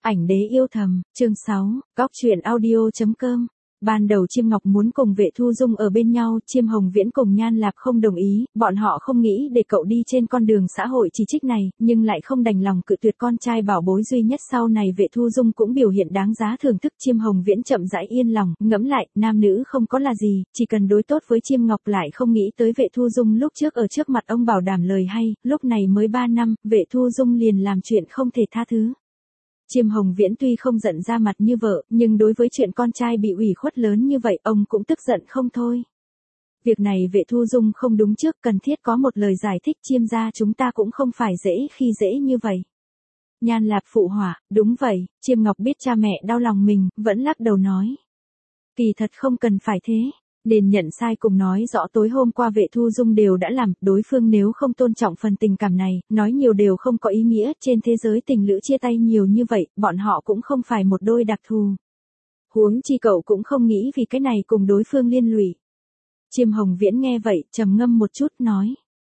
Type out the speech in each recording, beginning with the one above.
Ảnh đế yêu thầm, chương 6, góc truyện audio.com. Ban đầu Chiêm Ngọc muốn cùng Vệ Thu Dung ở bên nhau, Chiêm Hồng Viễn cùng Nhan Lạp không đồng ý, bọn họ không nghĩ để cậu đi trên con đường xã hội chỉ trích này, nhưng lại không đành lòng cự tuyệt con trai bảo bối duy nhất. Sau này Vệ Thu Dung cũng biểu hiện đáng giá thưởng thức. Chiêm Hồng Viễn chậm rãi yên lòng, ngẫm lại, nam nữ không có là gì, chỉ cần đối tốt với Chiêm Ngọc. Lại không nghĩ tới Vệ Thu Dung lúc trước ở trước mặt ông bảo đảm lời hay, lúc này mới 3 năm, Vệ Thu Dung liền làm chuyện không thể tha thứ. Chiêm Hồng Viễn tuy không giận ra mặt như vợ, nhưng đối với chuyện con trai bị ủy khuất lớn như vậy, ông cũng tức giận không thôi. Việc này Vệ Thu Dung không đúng trước, cần thiết có một lời giải thích. Chiêm gia chúng ta cũng không phải dễ khi dễ như vậy. Nhan Lạp phụ họa, đúng vậy. Chiêm Ngọc biết cha mẹ đau lòng mình, vẫn lắc đầu nói. Kỳ thật không cần phải thế. Nên nhận sai cùng nói rõ tối hôm qua Vệ Thu Dung đều đã làm, đối phương nếu không tôn trọng phần tình cảm này, nói nhiều đều không có ý nghĩa. Trên thế giới tình lữ chia tay nhiều như vậy, bọn họ cũng không phải một đôi đặc thù. Huống chi cậu cũng không nghĩ vì cái này cùng đối phương liên lụy. Chiêm Hồng Viễn nghe vậy, trầm ngâm một chút, nói.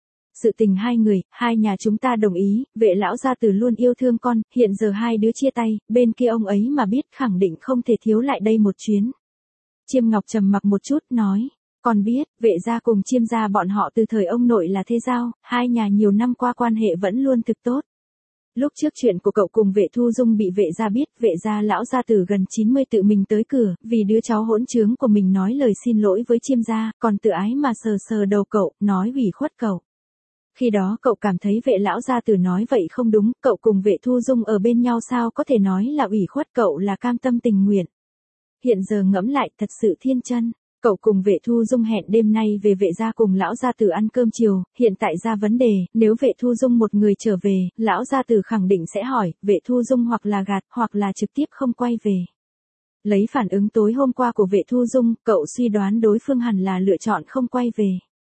Sự tình hai người, hai nhà chúng ta đồng ý, Vệ lão gia tử luôn yêu thương con, hiện giờ hai đứa chia tay, bên kia ông ấy mà biết khẳng định không thể thiếu lại đây một chuyến. Chiêm Ngọc trầm mặc một chút, nói, con biết, Vệ gia cùng Chiêm gia bọn họ từ thời ông nội là thế giao, hai nhà nhiều năm qua quan hệ vẫn luôn thực tốt. Lúc trước chuyện của cậu cùng Vệ Thu Dung bị Vệ gia biết, Vệ gia lão gia tử gần 90 tự mình tới cửa, vì đứa cháu hỗn trướng của mình nói lời xin lỗi với Chiêm gia, còn tự ái mà sờ sờ đầu cậu, nói ủy khuất cậu. Khi đó cậu cảm thấy Vệ lão gia tử nói vậy không đúng, cậu cùng Vệ Thu Dung ở bên nhau sao có thể nói là ủy khuất, cậu là cam tâm tình nguyện. Hiện giờ ngẫm lại thật sự thiên chân, cậu cùng Vệ Thu Dung hẹn đêm nay về Vệ gia cùng lão gia tử ăn cơm chiều, hiện tại ra vấn đề, nếu Vệ Thu Dung một người trở về, lão gia tử khẳng định sẽ hỏi, Vệ Thu Dung hoặc là gạt, hoặc là trực tiếp không quay về. Lấy phản ứng tối hôm qua của Vệ Thu Dung, cậu suy đoán đối phương hẳn là lựa chọn không quay về.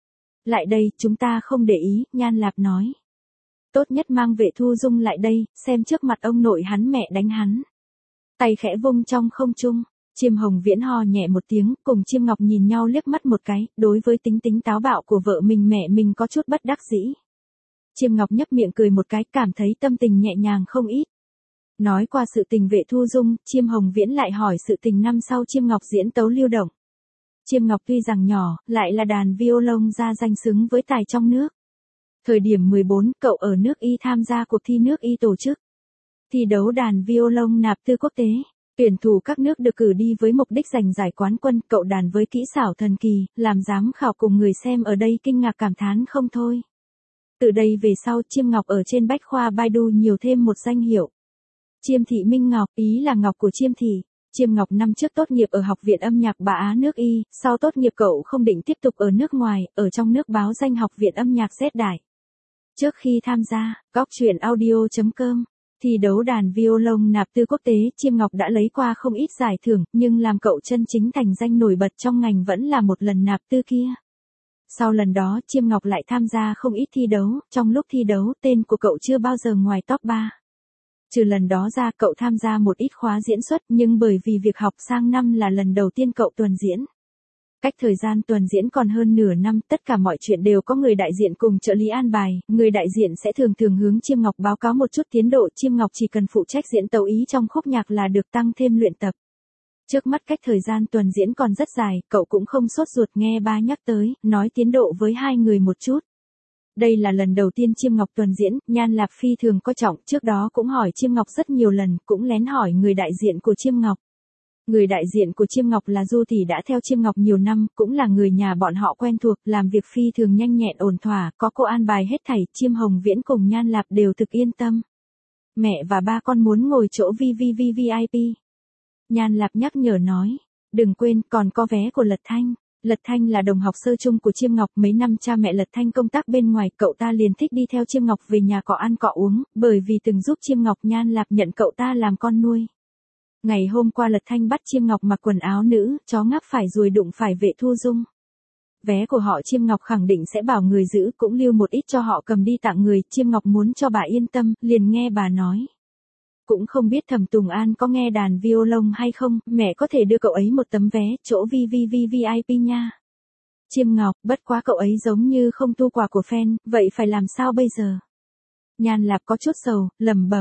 Lại đây, chúng ta không để ý, Nhan Lạp nói. Tốt nhất mang Vệ Thu Dung lại đây, xem trước mặt ông nội hắn mẹ đánh hắn. Tay khẽ vung trong không trung. Chiêm Hồng Viễn ho nhẹ một tiếng, cùng Chiêm Ngọc nhìn nhau liếc mắt một cái, đối với tính tính táo bạo của vợ mình mẹ mình có chút bất đắc dĩ. Chiêm Ngọc nhấp miệng cười một cái, cảm thấy tâm tình nhẹ nhàng không ít. Nói qua sự tình Vệ Thu Dung, Chiêm Hồng Viễn lại hỏi sự tình năm sau Chiêm Ngọc diễn tấu lưu động. Chiêm Ngọc tuy rằng nhỏ, lại là đàn violon ra danh xứng với tài trong nước. Thời điểm 14, cậu ở nước Y tham gia cuộc thi nước Y tổ chức. Thi đấu đàn violon nạp tư quốc tế. Tuyển thủ các nước được cử đi với mục đích giành giải quán quân, cậu đàn với kỹ xảo thần kỳ, làm giám khảo cùng người xem ở đây kinh ngạc cảm thán không thôi. Từ đây về sau Chiêm Ngọc ở trên bách khoa Baidu nhiều thêm một danh hiệu. Chiêm Thị Minh Ngọc, ý là Ngọc của Chiêm Thị. Chiêm Ngọc năm trước tốt nghiệp ở Học viện Âm nhạc Bá Á nước Y, sau tốt nghiệp cậu không định tiếp tục ở nước ngoài, ở trong nước báo danh Học viện Âm nhạc Z Đại. Trước khi tham gia, góc truyện audio.com. Thi đấu đàn violon nạp tư quốc tế, Chiêm Ngọc đã lấy qua không ít giải thưởng, nhưng làm cậu chân chính thành danh nổi bật trong ngành vẫn là một lần nạp tư kia. Sau lần đó, Chiêm Ngọc lại tham gia không ít thi đấu, trong lúc thi đấu, tên của cậu chưa bao giờ ngoài top 3. Trừ lần đó ra, cậu tham gia một ít khóa diễn xuất, nhưng bởi vì việc học sang năm là lần đầu tiên cậu tuần diễn. Cách thời gian tuần diễn còn hơn nửa năm, tất cả mọi chuyện đều có người đại diện cùng trợ lý an bài, người đại diện sẽ thường thường hướng Chiêm Ngọc báo cáo một chút tiến độ, Chiêm Ngọc chỉ cần phụ trách diễn tấu ý trong khúc nhạc là được, tăng thêm luyện tập. Trước mắt cách thời gian tuần diễn còn rất dài, cậu cũng không sốt ruột, nghe ba nhắc tới, nói tiến độ với hai người một chút. Đây là lần đầu tiên Chiêm Ngọc tuần diễn, Nhan Lạp phi thường coi trọng, trước đó cũng hỏi Chiêm Ngọc rất nhiều lần, cũng lén hỏi người đại diện của Chiêm Ngọc. Người đại diện của Chiêm Ngọc là Du Tỷ đã theo Chiêm Ngọc nhiều năm, cũng là người nhà bọn họ quen thuộc, làm việc phi thường nhanh nhẹn ổn thỏa, có cô an bài hết thảy, Chiêm Hồng Viễn cùng Nhan Lạp đều thực yên tâm. Mẹ và ba con muốn ngồi chỗ VIP. Nhan Lạp nhắc nhở nói, đừng quên còn có vé của Lật Thanh. Lật Thanh là đồng học sơ chung của Chiêm Ngọc, mấy năm cha mẹ Lật Thanh công tác bên ngoài, cậu ta liền thích đi theo Chiêm Ngọc về nhà cọ ăn cọ uống, bởi vì từng giúp Chiêm Ngọc, Nhan Lạp nhận cậu ta làm con nuôi. Ngày hôm qua Lật Thanh bắt Chiêm Ngọc mặc quần áo nữ, chó ngáp phải ruồi đụng phải Vệ Thu Dung. Vé của họ Chiêm Ngọc khẳng định sẽ bảo người giữ, cũng lưu một ít cho họ cầm đi tặng người, Chiêm Ngọc muốn cho bà yên tâm, liền nghe bà nói. Cũng không biết Thẩm Tùng An có nghe đàn violon hay không, mẹ có thể đưa cậu ấy một tấm vé, chỗ VIP nha. Chiêm Ngọc, bất quá cậu ấy giống như không thu quà của fan, vậy phải làm sao bây giờ? Nhan Lạp có chút sầu, lẩm bẩm.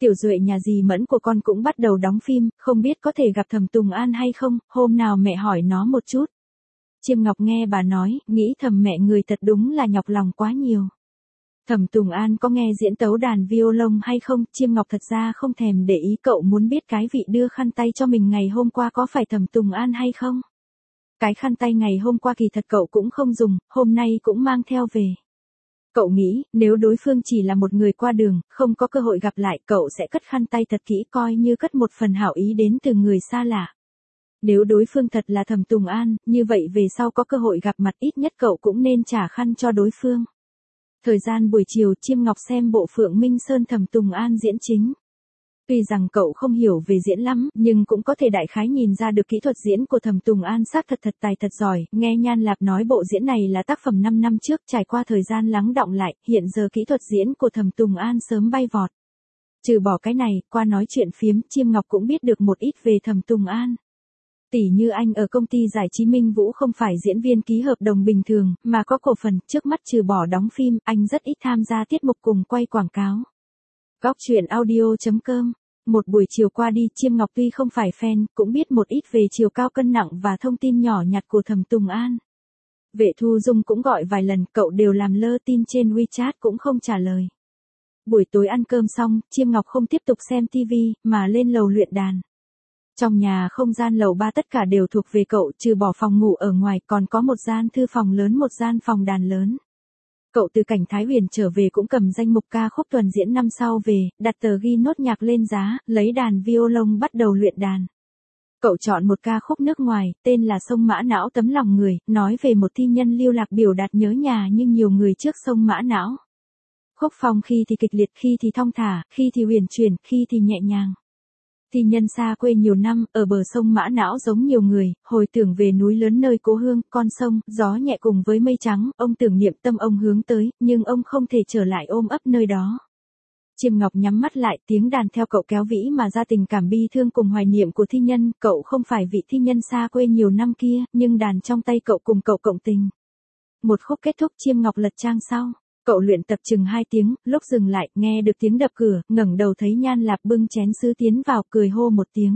Tiểu Duệ nhà dì Mẫn của con cũng bắt đầu đóng phim, không biết có thể gặp Thẩm Tùng An hay không, hôm nào mẹ hỏi nó một chút. Chiêm Ngọc nghe bà nói, nghĩ thầm mẹ người thật đúng là nhọc lòng quá nhiều. Thẩm Tùng An có nghe diễn tấu đàn violon hay không, Chiêm Ngọc thật ra không thèm để ý, cậu muốn biết cái vị đưa khăn tay cho mình ngày hôm qua có phải Thẩm Tùng An hay không. Cái khăn tay ngày hôm qua kỳ thật cậu cũng không dùng, hôm nay cũng mang theo về. Cậu nghĩ, nếu đối phương chỉ là một người qua đường, không có cơ hội gặp lại, cậu sẽ cất khăn tay thật kỹ coi như cất một phần hảo ý đến từ người xa lạ. Nếu đối phương thật là Thẩm Tùng An, như vậy về sau có cơ hội gặp mặt ít nhất cậu cũng nên trả khăn cho đối phương. Thời gian buổi chiều Chiêm Ngọc xem bộ Phượng Minh Sơn Thẩm Tùng An diễn chính. Tuy rằng cậu không hiểu về diễn lắm, nhưng cũng có thể đại khái nhìn ra được kỹ thuật diễn của Thẩm Tùng An xác thật tài thật giỏi, nghe Nhan Lạp nói bộ diễn này là tác phẩm 5 năm trước, trải qua thời gian lắng đọng lại, hiện giờ kỹ thuật diễn của Thẩm Tùng An sớm bay vọt. Trừ bỏ cái này, qua nói chuyện phiếm, Chiêm Ngọc cũng biết được một ít về Thẩm Tùng An. Tỷ như anh ở công ty giải trí Minh Vũ không phải diễn viên ký hợp đồng bình thường, mà có cổ phần, trước mắt trừ bỏ đóng phim, anh rất ít tham gia tiết mục cùng quay quảng cáo. Góc truyện audio.com. Một buổi chiều qua đi, Chiêm Ngọc tuy không phải fan, cũng biết một ít về chiều cao cân nặng và thông tin nhỏ nhặt của Thẩm Tùng An. Vệ Thu Dung cũng gọi vài lần, cậu đều làm lơ, tin trên WeChat cũng không trả lời. Buổi tối ăn cơm xong, Chiêm Ngọc không tiếp tục xem TV, mà lên lầu luyện đàn. Trong nhà không gian lầu 3 tất cả đều thuộc về cậu, trừ bỏ phòng ngủ ở ngoài, còn có một gian thư phòng lớn, một gian phòng đàn lớn. Cậu từ cảnh Thái Huyền trở về cũng cầm danh mục ca khúc tuần diễn năm sau về, đặt tờ ghi nốt nhạc lên giá, lấy đàn violon bắt đầu luyện đàn. Cậu chọn một ca khúc nước ngoài, tên là Sông Mã Não Tấm Lòng Người, nói về một thi nhân lưu lạc biểu đạt nhớ nhà nhưng nhiều người trước sông Mã Não. Khúc phong khi thì kịch liệt, khi thì thong thả, khi thì huyền chuyển, khi thì nhẹ nhàng. Thi nhân xa quê nhiều năm, ở bờ sông Mã Não giống nhiều người, hồi tưởng về núi lớn nơi cố hương, con sông, gió nhẹ cùng với mây trắng, ông tưởng niệm tâm ông hướng tới, nhưng ông không thể trở lại ôm ấp nơi đó. Chiêm Ngọc nhắm mắt lại, tiếng đàn theo cậu kéo vĩ mà ra tình cảm bi thương cùng hoài niệm của thi nhân, cậu không phải vị thi nhân xa quê nhiều năm kia, nhưng đàn trong tay cậu cùng cậu cộng tình. Một khúc kết thúc, Chiêm Ngọc lật trang sau. Cậu luyện tập chừng 2 tiếng, lúc dừng lại, nghe được tiếng đập cửa, ngẩng đầu thấy Nhan Lạp bưng chén sứ tiến vào, cười hô một tiếng.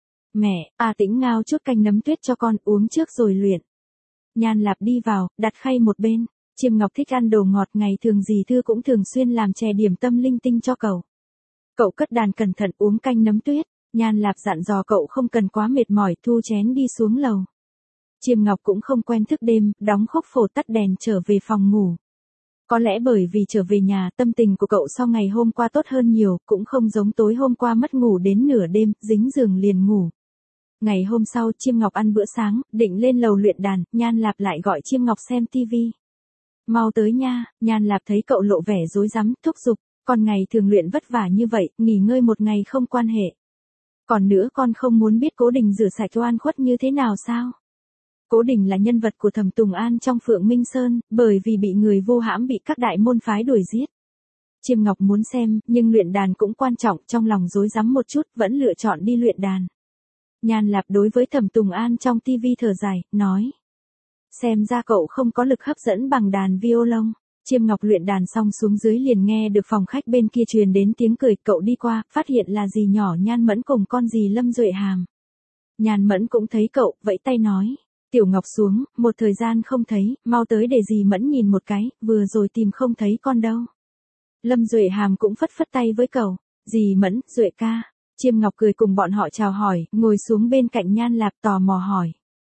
Mẹ, Tĩnh ngao chút canh nấm tuyết cho con uống trước rồi luyện. Nhan Lạp đi vào, đặt khay một bên. Chiêm Ngọc thích ăn đồ ngọt, ngày thường dì Thư cũng thường xuyên làm chè điểm tâm linh tinh cho cậu. Cậu cất đàn cẩn thận uống canh nấm tuyết, Nhan Lạp dặn dò cậu không cần quá mệt mỏi, thu chén đi xuống lầu. Chiêm Ngọc cũng không quen thức đêm, đóng khúc phổ tắt đèn trở về phòng ngủ. Có lẽ bởi vì trở về nhà, tâm tình của cậu sau ngày hôm qua tốt hơn nhiều, cũng không giống tối hôm qua mất ngủ đến nửa đêm, dính giường liền ngủ. Ngày hôm sau, Chiêm Ngọc ăn bữa sáng, định lên lầu luyện đàn, Nhan Lạp lại gọi Chiêm Ngọc xem tivi. Mau tới nha, Nhan Lạp thấy cậu lộ vẻ rối rắm, thúc giục, còn ngày thường luyện vất vả như vậy, nghỉ ngơi một ngày không quan hệ. Còn nữa con không muốn biết Cố Đình rửa sạch oan khuất như thế nào sao? Cố Đình là nhân vật của Thẩm Tùng An trong Phượng Minh Sơn, bởi vì bị người vô hãm bị các đại môn phái đuổi giết. Chiêm Ngọc muốn xem, nhưng luyện đàn cũng quan trọng, trong lòng rối rắm một chút, vẫn lựa chọn đi luyện đàn. Nhan Lạp đối với Thẩm Tùng An trong tivi thở dài, nói. Xem ra cậu không có lực hấp dẫn bằng đàn violon. Chiêm Ngọc luyện đàn xong xuống dưới liền nghe được phòng khách bên kia truyền đến tiếng cười, cậu đi qua, phát hiện là dì nhỏ Nhan Mẫn cùng con dì Lâm Duệ Hàm. Nhan Mẫn cũng thấy cậu, vẫy tay nói. Tiểu Ngọc xuống, một thời gian không thấy, mau tới để dì Mẫn nhìn một cái, vừa rồi tìm không thấy con đâu. Lâm Duệ Hàm cũng phất phất tay với cậu, dì Mẫn, Duệ ca. Chiêm Ngọc cười cùng bọn họ chào hỏi, ngồi xuống bên cạnh Nhan Lạp tò mò hỏi.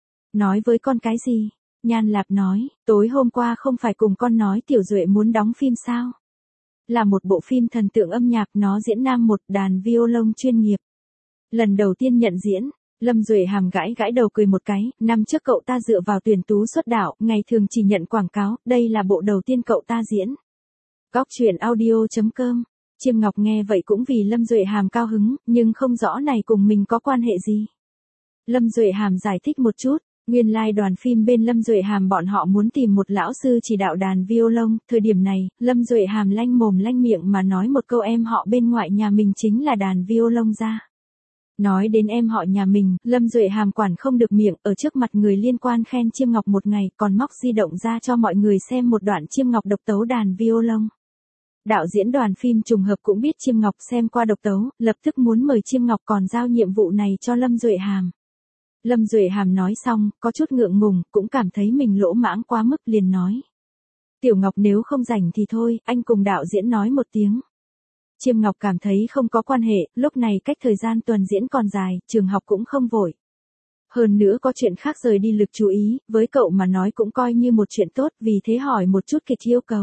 Nói với con cái gì? Nhan Lạp nói, tối hôm qua không phải cùng con nói Tiểu Duệ muốn đóng phim sao? Là một bộ phim thần tượng âm nhạc, nó diễn nam một đàn violon chuyên nghiệp. Lần đầu tiên nhận diễn. Lâm Duệ Hàm gãi gãi đầu cười một cái, năm trước cậu ta dựa vào tuyển tú xuất đạo, ngày thường chỉ nhận quảng cáo, đây là bộ đầu tiên cậu ta diễn. Góc truyện audio.com. Chiêm Ngọc nghe vậy cũng vì Lâm Duệ Hàm cao hứng, nhưng không rõ này cùng mình có quan hệ gì. Lâm Duệ Hàm giải thích một chút, nguyên lai đoàn phim bên Lâm Duệ Hàm bọn họ muốn tìm một lão sư chỉ đạo đàn violon, thời điểm này, Lâm Duệ Hàm lanh mồm lanh miệng mà nói một câu em họ bên ngoại nhà mình chính là đàn violon ra. Nói đến em họ nhà mình, Lâm Duệ Hàm quản không được miệng, ở trước mặt người liên quan khen Chiêm Ngọc một ngày, còn móc di động ra cho mọi người xem một đoạn Chiêm Ngọc độc tấu đàn violon. Đạo diễn đoàn phim trùng hợp cũng biết Chiêm Ngọc xem qua độc tấu, lập tức muốn mời Chiêm Ngọc còn giao nhiệm vụ này cho Lâm Duệ Hàm. Lâm Duệ Hàm nói xong, có chút ngượng ngùng, cũng cảm thấy mình lỗ mãng quá mức liền nói. Tiểu Ngọc nếu không rảnh thì thôi, anh cùng đạo diễn nói một tiếng. Chiêm Ngọc cảm thấy không có quan hệ, lúc này cách thời gian tuần diễn còn dài, trường học cũng không vội. Hơn nữa có chuyện khác rời đi lực chú ý, với cậu mà nói cũng coi như một chuyện tốt, vì thế hỏi một chút kịch yêu cầu.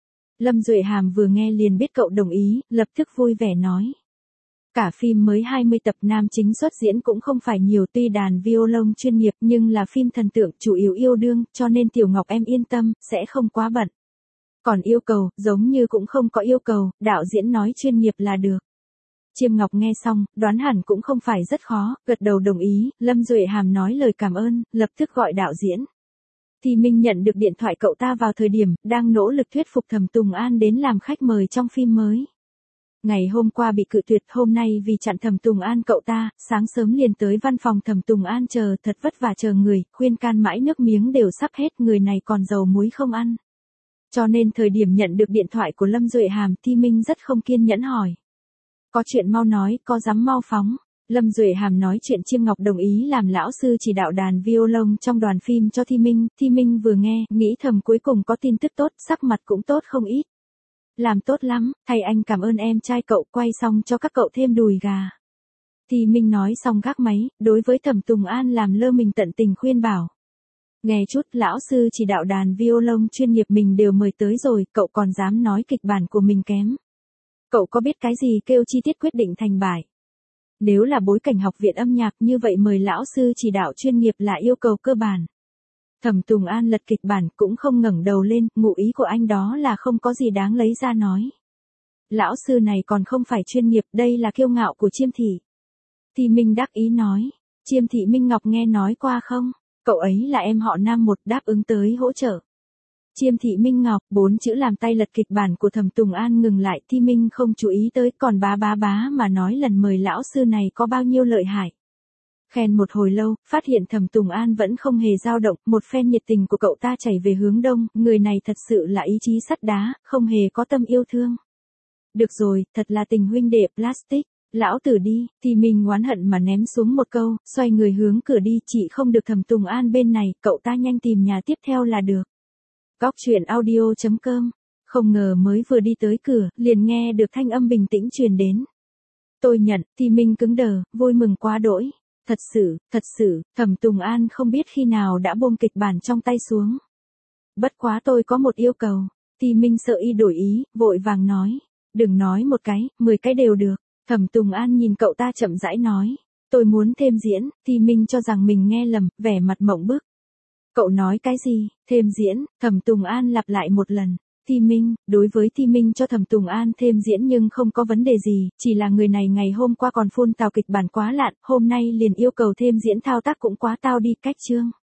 Lâm Duệ Hàm vừa nghe liền biết cậu đồng ý, lập tức vui vẻ nói. Cả phim mới 20 tập, nam chính xuất diễn cũng không phải nhiều, tuy đàn violon chuyên nghiệp nhưng là phim thần tượng chủ yếu yêu đương, cho nên Tiểu Ngọc em yên tâm, sẽ không quá bận. Còn yêu cầu, giống như cũng không có yêu cầu, đạo diễn nói chuyên nghiệp là được. Chiêm Ngọc nghe xong, đoán hẳn cũng không phải rất khó, gật đầu đồng ý, Lâm Duệ Hàm nói lời cảm ơn, lập tức gọi đạo diễn. Thì mình nhận được điện thoại cậu ta vào thời điểm, đang nỗ lực thuyết phục Thẩm Tùng An đến làm khách mời trong phim mới. Ngày hôm qua bị cự tuyệt, hôm nay vì chặn Thẩm Tùng An cậu ta, sáng sớm liền tới văn phòng Thẩm Tùng An chờ, thật vất vả chờ người, khuyên can mãi nước miếng đều sắp hết, người này còn dầu muối không ăn. Cho nên thời điểm nhận được điện thoại của Lâm Duệ Hàm, Thi Minh rất không kiên nhẫn hỏi. Có chuyện mau nói, có dám mau phóng. Lâm Duệ Hàm nói chuyện Chiêm Ngọc đồng ý làm lão sư chỉ đạo đàn violon trong đoàn phim cho Thi Minh vừa nghe, nghĩ thầm cuối cùng có tin tức tốt, sắc mặt cũng tốt không ít. Làm tốt lắm, thầy anh cảm ơn em trai cậu, quay xong cho các cậu thêm đùi gà. Thi Minh nói xong gác máy, đối với Thẩm Tùng An làm lơ mình tận tình khuyên bảo. Nghe chút, lão sư chỉ đạo đàn violon chuyên nghiệp mình đều mời tới rồi, cậu còn dám nói kịch bản của mình kém. Cậu có biết cái gì kêu chi tiết quyết định thành bại. Nếu là bối cảnh học viện âm nhạc như vậy mời lão sư chỉ đạo chuyên nghiệp là yêu cầu cơ bản. Thẩm Tùng An lật kịch bản cũng không ngẩng đầu lên, ngụ ý của anh đó là không có gì đáng lấy ra nói. Lão sư này còn không phải chuyên nghiệp, đây là kiêu ngạo của Chiêm Thị. Thì Minh đắc ý nói, Chiêm Thị Minh Ngọc nghe nói qua không? Cậu ấy là em họ Nam một, đáp ứng tới hỗ trợ. Chiêm Thị Minh Ngọc, 4 chữ làm tay lật kịch bản của Thẩm Tùng An ngừng lại, Thi Minh không chú ý tới, còn bá mà nói lần mời lão sư này có bao nhiêu lợi hại. Khen một hồi lâu, phát hiện Thẩm Tùng An vẫn không hề dao động, một phen nhiệt tình của cậu ta chảy về hướng đông, người này thật sự là ý chí sắt đá, không hề có tâm yêu thương. Được rồi, thật là tình huynh đệ plastic. Lão tử đi, thì mình oán hận mà ném xuống một câu, xoay người hướng cửa đi, chị không được Thẩm Tùng An bên này, cậu ta nhanh tìm nhà tiếp theo là được. Góc truyện audio.com. Không ngờ mới vừa đi tới cửa, liền nghe được thanh âm bình tĩnh truyền đến. Tôi nhận, thì mình cứng đờ, vui mừng quá đỗi. Thật sự, Thẩm Tùng An không biết khi nào đã buông kịch bản trong tay xuống. Bất quá tôi có một yêu cầu, thì mình sợ y đổi ý, vội vàng nói. Đừng nói một cái, 10 cái đều được. Thẩm Tùng An nhìn cậu ta chậm rãi nói. Tôi muốn thêm diễn, thì mình cho rằng mình nghe lầm, vẻ mặt mộng bức. Cậu nói cái gì, thêm diễn, Thẩm Tùng An lặp lại một lần. Thi Minh, đối với Thi Minh cho Thẩm Tùng An thêm diễn nhưng không có vấn đề gì, chỉ là người này ngày hôm qua còn phun tào kịch bản quá lạn, hôm nay liền yêu cầu thêm diễn thao tác cũng quá tao đi, cách chương.